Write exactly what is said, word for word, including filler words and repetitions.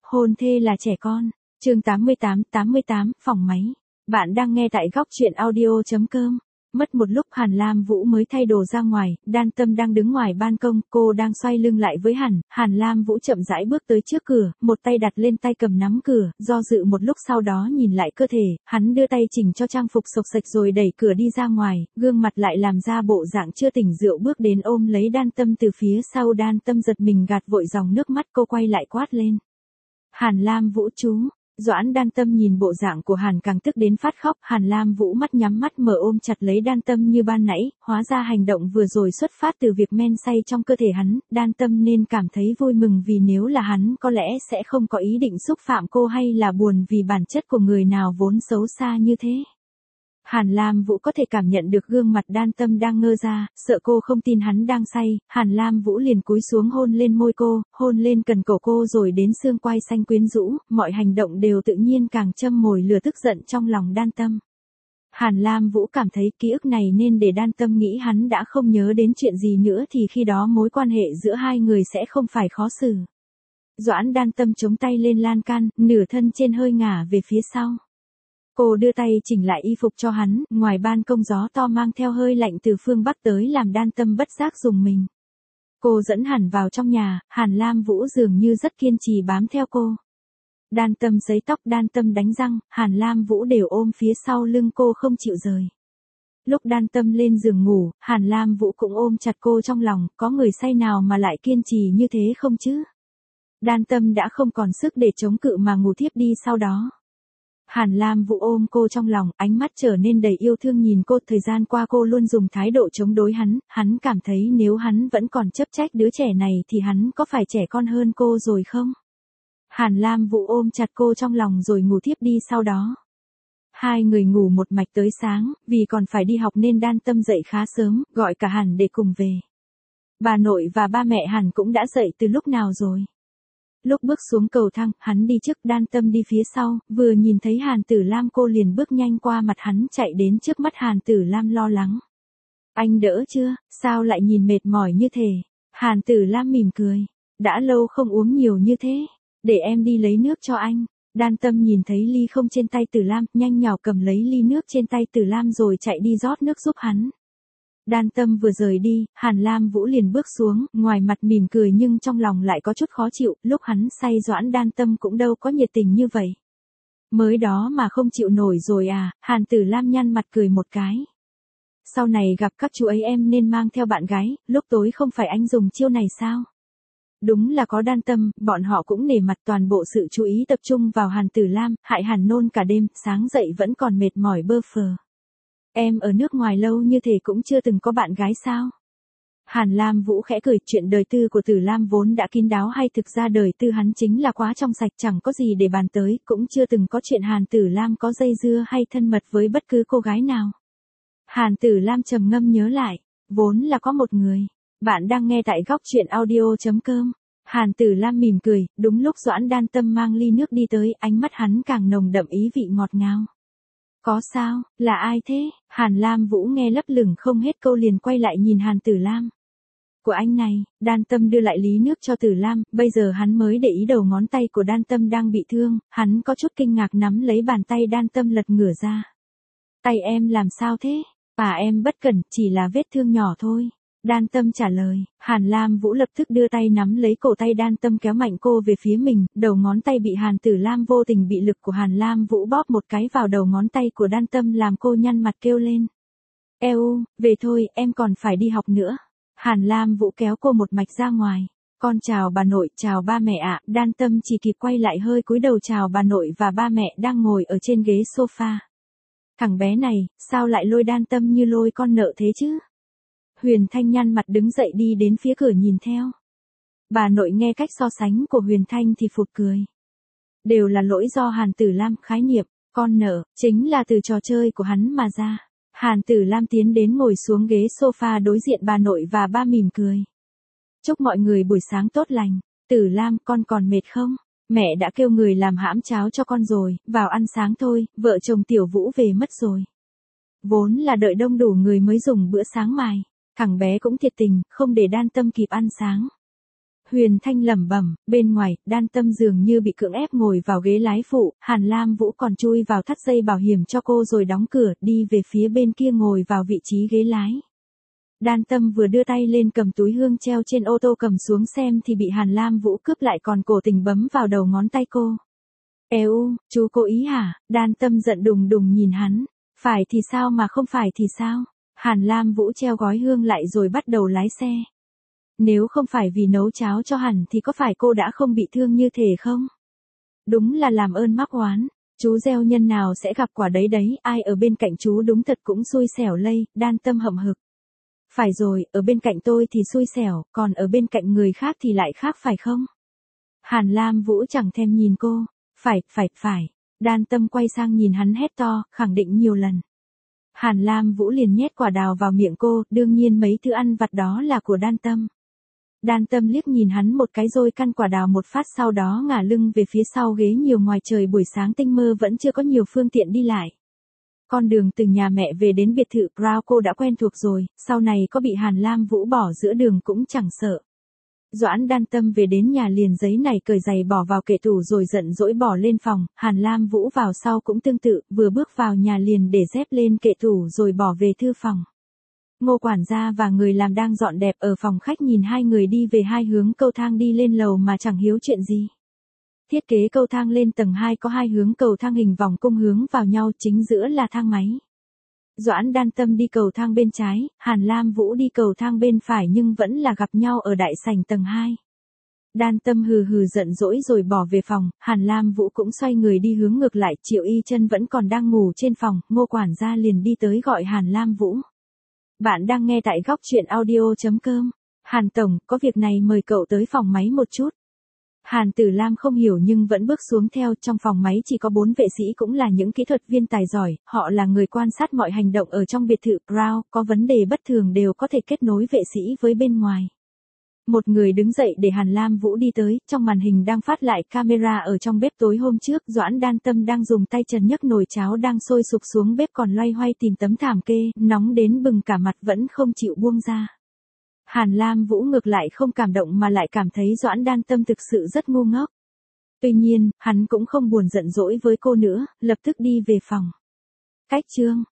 Hôn thê là trẻ con. Chương tám mươi tám, tám mươi tám, phòng máy. Bạn đang nghe tại góc truyện audio chấm com. Mất một lúc Hàn Lam Vũ mới thay đồ ra ngoài, Đan Tâm đang đứng ngoài ban công, cô đang xoay lưng lại với Hàn, Hàn Lam Vũ chậm rãi bước tới trước cửa, một tay đặt lên tay cầm nắm cửa, do dự một lúc sau đó nhìn lại cơ thể, hắn đưa tay chỉnh cho trang phục xộc xệch rồi đẩy cửa đi ra ngoài, gương mặt lại làm ra bộ dạng chưa tỉnh rượu bước đến ôm lấy Đan Tâm từ phía sau. Đan Tâm giật mình gạt vội dòng nước mắt, cô quay lại quát lên. Hàn Lam Vũ chú. Doãn Đan Tâm nhìn bộ dạng của Hàn càng tức đến phát khóc, Hàn Lam Vũ mắt nhắm mắt mở ôm chặt lấy Đan Tâm như ban nãy, hóa ra hành động vừa rồi xuất phát từ việc men say trong cơ thể hắn, Đan Tâm nên cảm thấy vui mừng vì nếu là hắn có lẽ sẽ không có ý định xúc phạm cô, hay là buồn vì bản chất của người nào vốn xấu xa như thế. Hàn Lam Vũ có thể cảm nhận được gương mặt Đan Tâm đang ngơ ra, sợ cô không tin hắn đang say, Hàn Lam Vũ liền cúi xuống hôn lên môi cô, hôn lên cần cổ cô rồi đến xương quai xanh quyến rũ, mọi hành động đều tự nhiên càng châm mồi lửa tức giận trong lòng Đan Tâm. Hàn Lam Vũ cảm thấy ký ức này nên để Đan Tâm nghĩ hắn đã không nhớ đến chuyện gì nữa thì khi đó mối quan hệ giữa hai người sẽ không phải khó xử. Doãn Đan Tâm chống tay lên lan can, nửa thân trên hơi ngả về phía sau. Cô đưa tay chỉnh lại y phục cho hắn, ngoài ban công gió to mang theo hơi lạnh từ phương Bắc tới làm Đan Tâm bất giác rùng mình. Cô dẫn Hàn vào trong nhà, Hàn Lam Vũ dường như rất kiên trì bám theo cô. Đan Tâm sấy tóc, Đan Tâm đánh răng, Hàn Lam Vũ đều ôm phía sau lưng cô không chịu rời. Lúc Đan Tâm lên giường ngủ, Hàn Lam Vũ cũng ôm chặt cô trong lòng, có người say nào mà lại kiên trì như thế không chứ? Đan Tâm đã không còn sức để chống cự mà ngủ thiếp đi sau đó. Hàn Lam Vũ ôm cô trong lòng, ánh mắt trở nên đầy yêu thương nhìn cô, thời gian qua cô luôn dùng thái độ chống đối hắn, hắn cảm thấy nếu hắn vẫn còn chấp trách đứa trẻ này thì hắn có phải trẻ con hơn cô rồi không? Hàn Lam Vũ ôm chặt cô trong lòng rồi ngủ thiếp đi sau đó. Hai người ngủ một mạch tới sáng, vì còn phải đi học nên Đan Tâm dậy khá sớm, gọi cả Hàn để cùng về. Bà nội và ba mẹ Hàn cũng đã dậy từ lúc nào rồi? Lúc bước xuống cầu thang, hắn đi trước, Đan Tâm đi phía sau, vừa nhìn thấy Hàn Tử Lam cô liền bước nhanh qua mặt hắn chạy đến trước mắt Hàn Tử Lam lo lắng. Anh đỡ chưa, sao lại nhìn mệt mỏi như thế? Hàn Tử Lam mỉm cười. Đã lâu không uống nhiều như thế, để em đi lấy nước cho anh. Đan Tâm nhìn thấy ly không trên tay Tử Lam, nhanh nhỏ cầm lấy ly nước trên tay Tử Lam rồi chạy đi rót nước giúp hắn. Đan Tâm vừa rời đi, Hàn Lam Vũ liền bước xuống, ngoài mặt mỉm cười nhưng trong lòng lại có chút khó chịu, lúc hắn say Doãn Đan Tâm cũng đâu có nhiệt tình như vậy. Mới đó mà không chịu nổi rồi à? Hàn Tử Lam nhăn mặt cười một cái. Sau này gặp các chú ấy em nên mang theo bạn gái, lúc tối không phải anh dùng chiêu này sao? Đúng là có Đan Tâm, bọn họ cũng nể mặt, toàn bộ sự chú ý tập trung vào Hàn Tử Lam, hại Hàn nôn cả đêm, sáng dậy vẫn còn mệt mỏi bơ phờ. Em ở nước ngoài lâu như thế cũng chưa từng có bạn gái sao? Hàn Lam Vũ khẽ cười, chuyện đời tư của Tử Lam vốn đã kín đáo, hay thực ra đời tư hắn chính là quá trong sạch, chẳng có gì để bàn tới, cũng chưa từng có chuyện Hàn Tử Lam có dây dưa hay thân mật với bất cứ cô gái nào. Hàn Tử Lam trầm ngâm nhớ lại, vốn là có một người. Bạn đang nghe tại góc truyện audio chấm com. Hàn Tử Lam mỉm cười, đúng lúc Doãn Đan Tâm mang ly nước đi tới, ánh mắt hắn càng nồng đậm ý vị ngọt ngào. Có sao, là ai thế? Hàn Lam Vũ nghe lấp lửng không hết câu liền quay lại nhìn Hàn Tử Lam. Của anh này, Đan Tâm đưa lại ly nước cho Tử Lam, bây giờ hắn mới để ý đầu ngón tay của Đan Tâm đang bị thương, hắn có chút kinh ngạc nắm lấy bàn tay Đan Tâm lật ngửa ra. Tay em làm sao thế? À em bất cẩn, chỉ là vết thương nhỏ thôi. Đan Tâm trả lời, Hàn Lam Vũ lập tức đưa tay nắm lấy cổ tay Đan Tâm kéo mạnh cô về phía mình, đầu ngón tay bị Hàn Tử Lam vô tình bị lực của Hàn Lam Vũ bóp một cái vào đầu ngón tay của Đan Tâm làm cô nhăn mặt kêu lên. Eo, về thôi, em còn phải đi học nữa. Hàn Lam Vũ kéo cô một mạch ra ngoài. Con chào bà nội, chào ba mẹ ạ. Đan Tâm chỉ kịp quay lại hơi cúi đầu chào bà nội và ba mẹ đang ngồi ở trên ghế sofa. Thằng bé này, sao lại lôi Đan Tâm như lôi con nợ thế chứ? Huyền Thanh nhăn mặt đứng dậy đi đến phía cửa nhìn theo. Bà nội nghe cách so sánh của Huyền Thanh thì phụt cười. Đều là lỗi do Hàn Tử Lam, khái niệm, con nợ, chính là từ trò chơi của hắn mà ra. Hàn Tử Lam tiến đến ngồi xuống ghế sofa đối diện bà nội và ba mỉm cười. Chúc mọi người buổi sáng tốt lành. Tử Lam, con còn mệt không? Mẹ đã kêu người làm hãm cháo cho con rồi, vào ăn sáng thôi, vợ chồng Tiểu Vũ về mất rồi. Vốn là đợi đông đủ người mới dùng bữa sáng mài. Thằng bé cũng thiệt tình, không để Đan Tâm kịp ăn sáng. Huyền Thanh lẩm bẩm, bên ngoài, Đan Tâm dường như bị cưỡng ép ngồi vào ghế lái phụ, Hàn Lam Vũ còn chui vào thắt dây bảo hiểm cho cô rồi đóng cửa, đi về phía bên kia ngồi vào vị trí ghế lái. Đan Tâm vừa đưa tay lên cầm túi hương treo trên ô tô cầm xuống xem thì bị Hàn Lam Vũ cướp lại còn cố tình bấm vào đầu ngón tay cô. Êu, chú cố ý hả? Đan Tâm giận đùng đùng nhìn hắn. Phải thì sao mà không phải thì sao? Hàn Lam Vũ treo gói hương lại rồi bắt đầu lái xe. Nếu không phải vì nấu cháo cho Hàn thì có phải cô đã không bị thương như thế không? Đúng là làm ơn mắc oán. Chú gieo nhân nào sẽ gặp quả đấy đấy, ai ở bên cạnh chú đúng thật cũng xui xẻo lây, Đan Tâm hậm hực. Phải rồi, ở bên cạnh tôi thì xui xẻo, còn ở bên cạnh người khác thì lại khác phải không? Hàn Lam Vũ chẳng thèm nhìn cô. Phải, phải, phải. Đan Tâm quay sang nhìn hắn hét to, khẳng định nhiều lần. Hàn Lam Vũ liền nhét quả đào vào miệng cô, đương nhiên mấy thứ ăn vặt đó là của Đan Tâm. Đan Tâm liếc nhìn hắn một cái rồi căn quả đào một phát, sau đó ngả lưng về phía sau ghế nhiều. Ngoài trời buổi sáng tinh mơ vẫn chưa có nhiều phương tiện đi lại. Con đường từ nhà mẹ về đến biệt thự Crown cô đã quen thuộc rồi, sau này có bị Hàn Lam Vũ bỏ giữa đường cũng chẳng sợ. Doãn Đan Tâm về đến nhà liền giấy này cởi giày bỏ vào kệ tủ rồi giận dỗi bỏ lên phòng, Hàn Lam Vũ vào sau cũng tương tự, vừa bước vào nhà liền để dép lên kệ tủ rồi bỏ về thư phòng. Ngô quản gia và người làm đang dọn dẹp ở phòng khách nhìn hai người đi về hai hướng cầu thang đi lên lầu mà chẳng hiếu chuyện gì. Thiết kế cầu thang lên tầng hai có hai hướng cầu thang hình vòng cung hướng vào nhau, chính giữa là thang máy. Doãn Đan Tâm đi cầu thang bên trái, Hàn Lam Vũ đi cầu thang bên phải nhưng vẫn là gặp nhau ở đại sảnh tầng hai. Đan Tâm hừ hừ giận dỗi rồi bỏ về phòng, Hàn Lam Vũ cũng xoay người đi hướng ngược lại, Triệu Y Chân vẫn còn đang ngủ trên phòng, Ngô quản gia liền đi tới gọi Hàn Lam Vũ. Bạn đang nghe tại góc truyện audio chấm com. Hàn Tổng, có việc này mời cậu tới phòng máy một chút. Hàn Tử Lam không hiểu nhưng vẫn bước xuống theo, trong phòng máy chỉ có bốn vệ sĩ cũng là những kỹ thuật viên tài giỏi, họ là người quan sát mọi hành động ở trong biệt thự Crown, có vấn đề bất thường đều có thể kết nối vệ sĩ với bên ngoài. Một người đứng dậy để Hàn Lam Vũ đi tới, trong màn hình đang phát lại camera ở trong bếp tối hôm trước, Doãn Đan Tâm đang dùng tay trần nhấc nồi cháo đang sôi sục xuống bếp còn loay hoay tìm tấm thảm kê, nóng đến bừng cả mặt vẫn không chịu buông ra. Hàn Lam Vũ ngược lại không cảm động mà lại cảm thấy Doãn Đan Tâm thực sự rất ngu ngốc. Tuy nhiên, hắn cũng không buồn giận dỗi với cô nữa, lập tức đi về phòng. Cách chương